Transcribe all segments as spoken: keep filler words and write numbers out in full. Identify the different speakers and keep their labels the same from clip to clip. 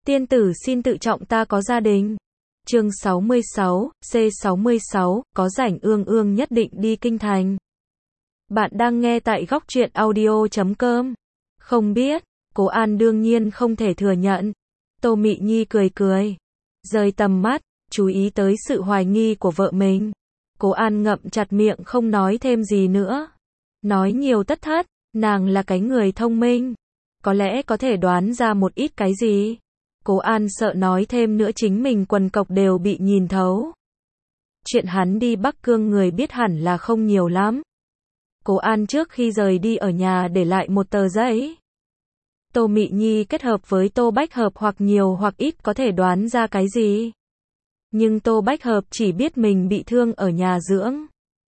Speaker 1: Tiên tử xin tự trọng ta có gia đình. Chương sáu mươi sáu, C sáu mươi sáu, có rảnh ương ương nhất định đi kinh thành. Bạn đang nghe tại góc truyện audio chấm com. Không biết, Cố An đương nhiên không thể thừa nhận. Tô Mị Nhi cười cười, rời tầm mắt, chú ý tới sự hoài nghi của vợ mình. Cố An ngậm chặt miệng không nói thêm gì nữa. Nói nhiều tất thất, nàng là cái người thông minh, có lẽ có thể đoán ra một ít cái gì. Cố An sợ nói thêm nữa chính mình quần cộc đều bị nhìn thấu. Chuyện hắn đi Bắc Cương người biết hẳn là không nhiều lắm. Cố An trước khi rời đi ở nhà để lại một tờ giấy. Tô Mị Nhi kết hợp với Tô Bách Hợp hoặc nhiều hoặc ít có thể đoán ra cái gì. Nhưng Tô Bách Hợp chỉ biết mình bị thương ở nhà dưỡng.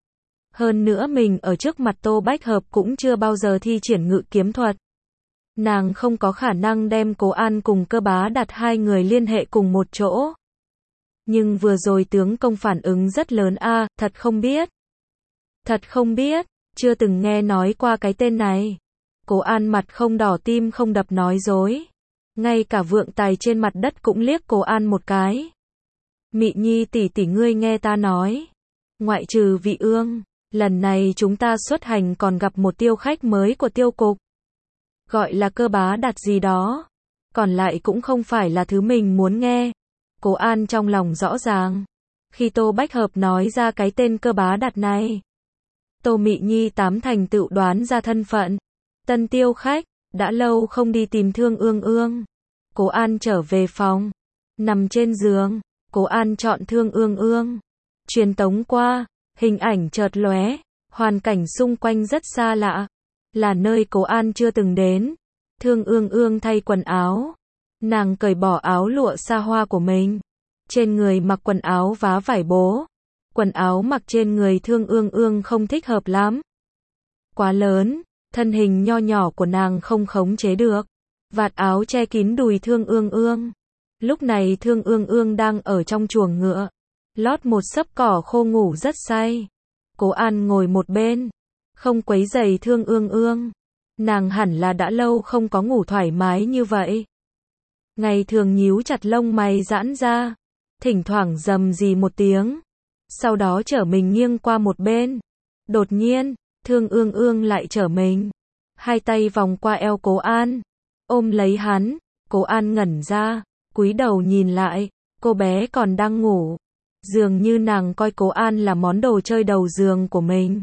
Speaker 1: Hơn nữa mình ở trước mặt Tô Bách Hợp cũng chưa bao giờ thi triển ngự kiếm thuật. Nàng không có khả năng đem Cố An cùng Cơ Bá Đạt hai người liên hệ cùng một chỗ. Nhưng vừa rồi tướng công phản ứng rất lớn a, à, thật không biết. Thật không biết, chưa từng nghe nói qua cái tên này. Cố An mặt không đỏ tim không đập nói dối. Ngay cả vượng tài trên mặt đất cũng liếc Cố An một cái. Mị Nhi tỷ tỷ ngươi nghe ta nói. Ngoại trừ Vị Ương, lần này chúng ta xuất hành còn gặp một tiêu khách mới của tiêu cục. Gọi là Cơ Bá Đạt gì đó. Còn lại cũng không phải là thứ mình muốn nghe. Cố An trong lòng rõ ràng. Khi Tô Bách Hợp nói ra cái tên Cơ Bá Đạt này, Tô Mị Nhi tám thành tự đoán ra thân phận. Tân tiêu khách, đã lâu không đi tìm Thương Ương Ương. Cố An trở về phòng, nằm trên giường, Cố An chọn Thương Ương Ương, truyền tống qua, hình ảnh chợt lóe, hoàn cảnh xung quanh rất xa lạ, là nơi Cố An chưa từng đến. Thương Ương Ương thay quần áo, nàng cởi bỏ áo lụa xa hoa của mình, trên người mặc quần áo vá vải bố. Quần áo mặc trên người Thương Ương Ương không thích hợp lắm, quá lớn, thân hình nho nhỏ của nàng không khống chế được. Vạt áo che kín đùi Thương Ương Ương. Lúc này Thương Ương Ương đang ở trong chuồng ngựa, lót một xấp cỏ khô ngủ rất say. Cố An ngồi một bên, không quấy rầy Thương Ương Ương. Nàng hẳn là đã lâu không có ngủ thoải mái như vậy. Ngày thường nhíu chặt lông mày giãn ra, thỉnh thoảng rầm rì một tiếng, sau đó trở mình nghiêng qua một bên. Đột nhiên, Thương Ương Ương lại trở mình, hai tay vòng qua eo Cố An, ôm lấy hắn. Cố An ngẩn ra, cúi đầu nhìn lại, cô bé còn đang ngủ. Dường như nàng coi Cố An là món đồ chơi đầu giường của mình.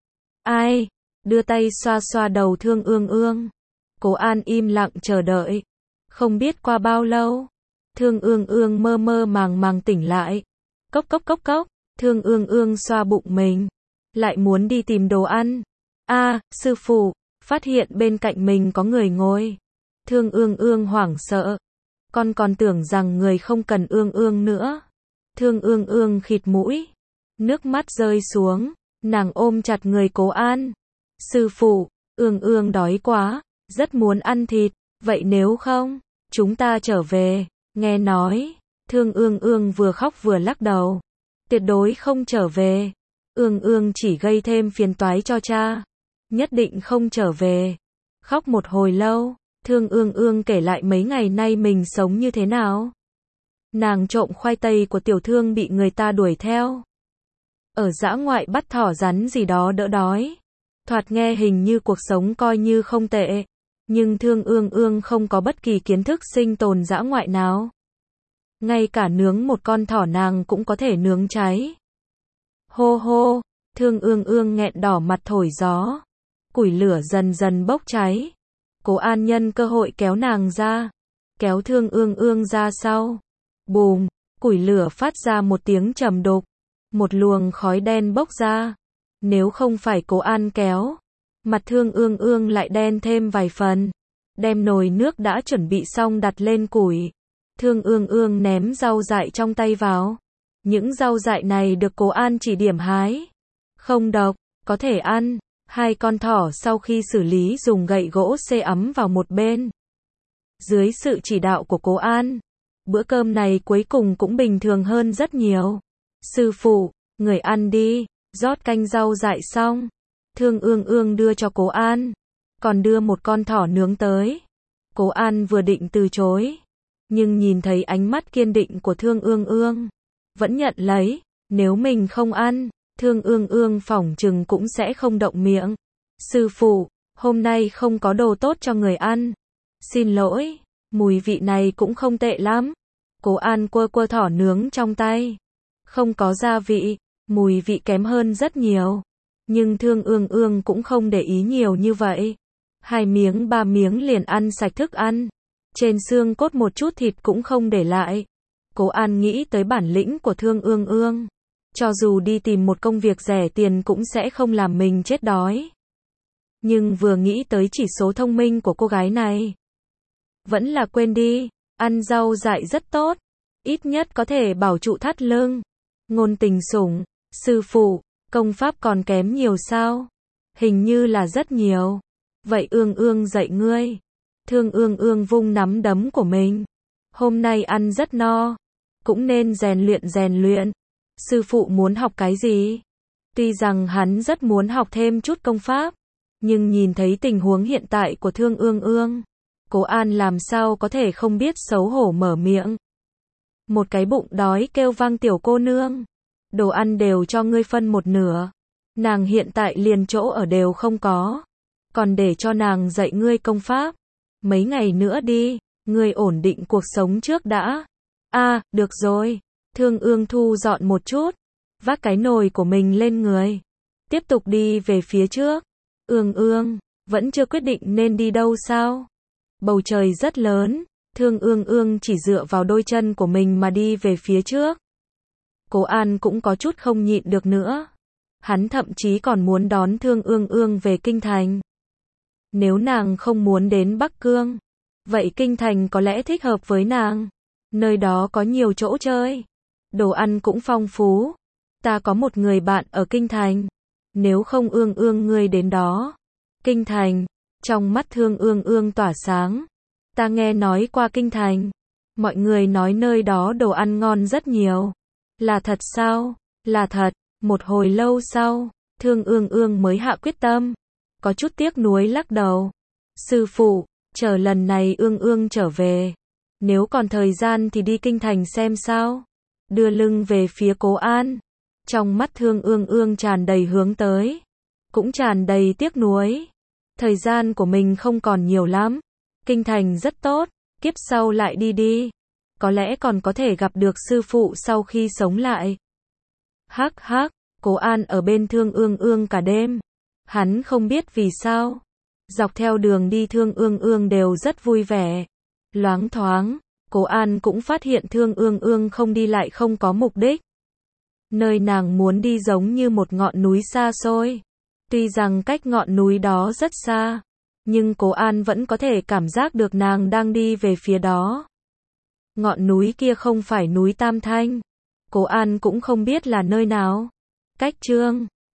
Speaker 1: Ai? Đưa tay xoa xoa đầu Thương Ương Ương. Cố An im lặng chờ đợi. Không biết qua bao lâu, Thương Ương Ương mơ mơ màng màng tỉnh lại. Cốc cốc cốc cốc, Thương Ương Ương xoa bụng mình, lại muốn đi tìm đồ ăn. A, à, sư phụ, phát hiện bên cạnh mình có người ngồi. Thương Ương Ương hoảng sợ. Con còn tưởng rằng người không cần Ương Ương nữa. Thương Ương Ương khịt mũi, nước mắt rơi xuống, nàng ôm chặt người Cố An. Sư phụ, Ương Ương đói quá, rất muốn ăn thịt, vậy nếu không, chúng ta trở về. Nghe nói, Thương Ương Ương vừa khóc vừa lắc đầu. Tuyệt đối không trở về. Ương Ương chỉ gây thêm phiền toái cho cha. Nhất định không trở về. Khóc một hồi lâu, Thương Ương Ương kể lại mấy ngày nay mình sống như thế nào. Nàng trộm khoai tây của tiểu thương bị người ta đuổi theo. Ở dã ngoại bắt thỏ rắn gì đó đỡ đói. Thoạt nghe hình như cuộc sống coi như không tệ. Nhưng Thương Ương Ương không có bất kỳ kiến thức sinh tồn dã ngoại nào. Ngay cả nướng một con thỏ nàng cũng có thể nướng cháy. Hô hô, Thương Ương Ương nghẹn đỏ mặt thổi gió. Củi lửa dần dần bốc cháy. Cố An nhân cơ hội kéo nàng ra, kéo Thương Ương Ương ra sau. Bùm, củi lửa phát ra một tiếng trầm đục, một luồng khói đen bốc ra. Nếu không phải Cố An kéo, mặt Thương Ương Ương lại đen thêm vài phần. Đem nồi nước đã chuẩn bị xong đặt lên củi. Thương Ương Ương ném rau dại trong tay vào. Những rau dại này được Cố An chỉ điểm hái. Không độc, có thể ăn. Hai con thỏ sau khi xử lý dùng gậy gỗ xê ấm vào một bên. Dưới sự chỉ đạo của Cố An, bữa cơm này cuối cùng cũng bình thường hơn rất nhiều. Sư phụ, người ăn đi. Rót canh rau dại xong, Thương Ương Ương đưa cho Cố An, còn đưa một con thỏ nướng tới. Cố An vừa định từ chối, nhưng nhìn thấy ánh mắt kiên định của Thương Ương Ương, vẫn nhận lấy, nếu mình không ăn, Thương Ương Ương phỏng chừng cũng sẽ không động miệng. Sư phụ, hôm nay không có đồ tốt cho người ăn. Xin lỗi, mùi vị này cũng không tệ lắm. Cố An quơ quơ thỏ nướng trong tay. Không có gia vị, mùi vị kém hơn rất nhiều. Nhưng Thương Ương Ương cũng không để ý nhiều như vậy. Hai miếng ba miếng liền ăn sạch thức ăn. Trên xương cốt một chút thịt cũng không để lại. Cố An nghĩ tới bản lĩnh của Thương Ương Ương. Cho dù đi tìm một công việc rẻ tiền cũng sẽ không làm mình chết đói. Nhưng vừa nghĩ tới chỉ số thông minh của cô gái này, vẫn là quên đi, ăn rau dại rất tốt, ít nhất có thể bảo trụ thắt lưng. Ngôn Tình sủng, sư phụ, công pháp còn kém nhiều sao? Hình như là rất nhiều. Vậy Ương Ương dạy ngươi. Thương Ương Ương vung nắm đấm của mình. Hôm nay ăn rất no, cũng nên rèn luyện rèn luyện. Sư phụ muốn học cái gì? Tuy rằng hắn rất muốn học thêm chút công pháp, nhưng nhìn thấy tình huống hiện tại của Thương Ương Ương, Cố An làm sao có thể không biết xấu hổ mở miệng. Một cái bụng đói kêu vang tiểu cô nương. Đồ ăn đều cho ngươi phân một nửa. Nàng hiện tại liền chỗ ở đều không có. Còn để cho nàng dạy ngươi công pháp. Mấy ngày nữa đi, ngươi ổn định cuộc sống trước đã. À, được rồi. Thương Ương thu dọn một chút, vác cái nồi của mình lên người, tiếp tục đi về phía trước. Ương Ương, vẫn chưa quyết định nên đi đâu sao? Bầu trời rất lớn, Thương Ương Ương chỉ dựa vào đôi chân của mình mà đi về phía trước. Cố An cũng có chút không nhịn được nữa. Hắn thậm chí còn muốn đón Thương Ương Ương về Kinh Thành. Nếu nàng không muốn đến Bắc Cương, vậy Kinh Thành có lẽ thích hợp với nàng. Nơi đó có nhiều chỗ chơi, đồ ăn cũng phong phú. Ta có một người bạn ở Kinh Thành. Nếu không Ương Ương ngươi đến đó. Kinh Thành, trong mắt Thương Ương Ương tỏa sáng. Ta nghe nói qua Kinh Thành. Mọi người nói nơi đó đồ ăn ngon rất nhiều. Là thật sao? Là thật. Một hồi lâu sau, Thương Ương Ương mới hạ quyết tâm. Có chút tiếc nuối lắc đầu. Sư phụ, chờ lần này Ương Ương trở về. Nếu còn thời gian thì đi Kinh Thành xem sao. Đưa lưng về phía Cố An. Trong mắt Thương Ương Ương tràn đầy hướng tới. Cũng tràn đầy tiếc nuối. Thời gian của mình không còn nhiều lắm. Kinh Thành rất tốt, kiếp sau lại đi đi. Có lẽ còn có thể gặp được sư phụ sau khi sống lại. Hắc hắc, Cố An ở bên Thương Ương Ương cả đêm. Hắn không biết vì sao. Dọc theo đường đi Thương Ương Ương đều rất vui vẻ. Loáng thoáng, Cố An cũng phát hiện Thương Ương Ương không đi lại không có mục đích. Nơi nàng muốn đi giống như một ngọn núi xa xôi. Tuy rằng cách ngọn núi đó rất xa, nhưng Cố An vẫn có thể cảm giác được nàng đang đi về phía đó. Ngọn núi kia không phải núi Tam Thanh. Cố An cũng không biết là nơi nào. Cách chương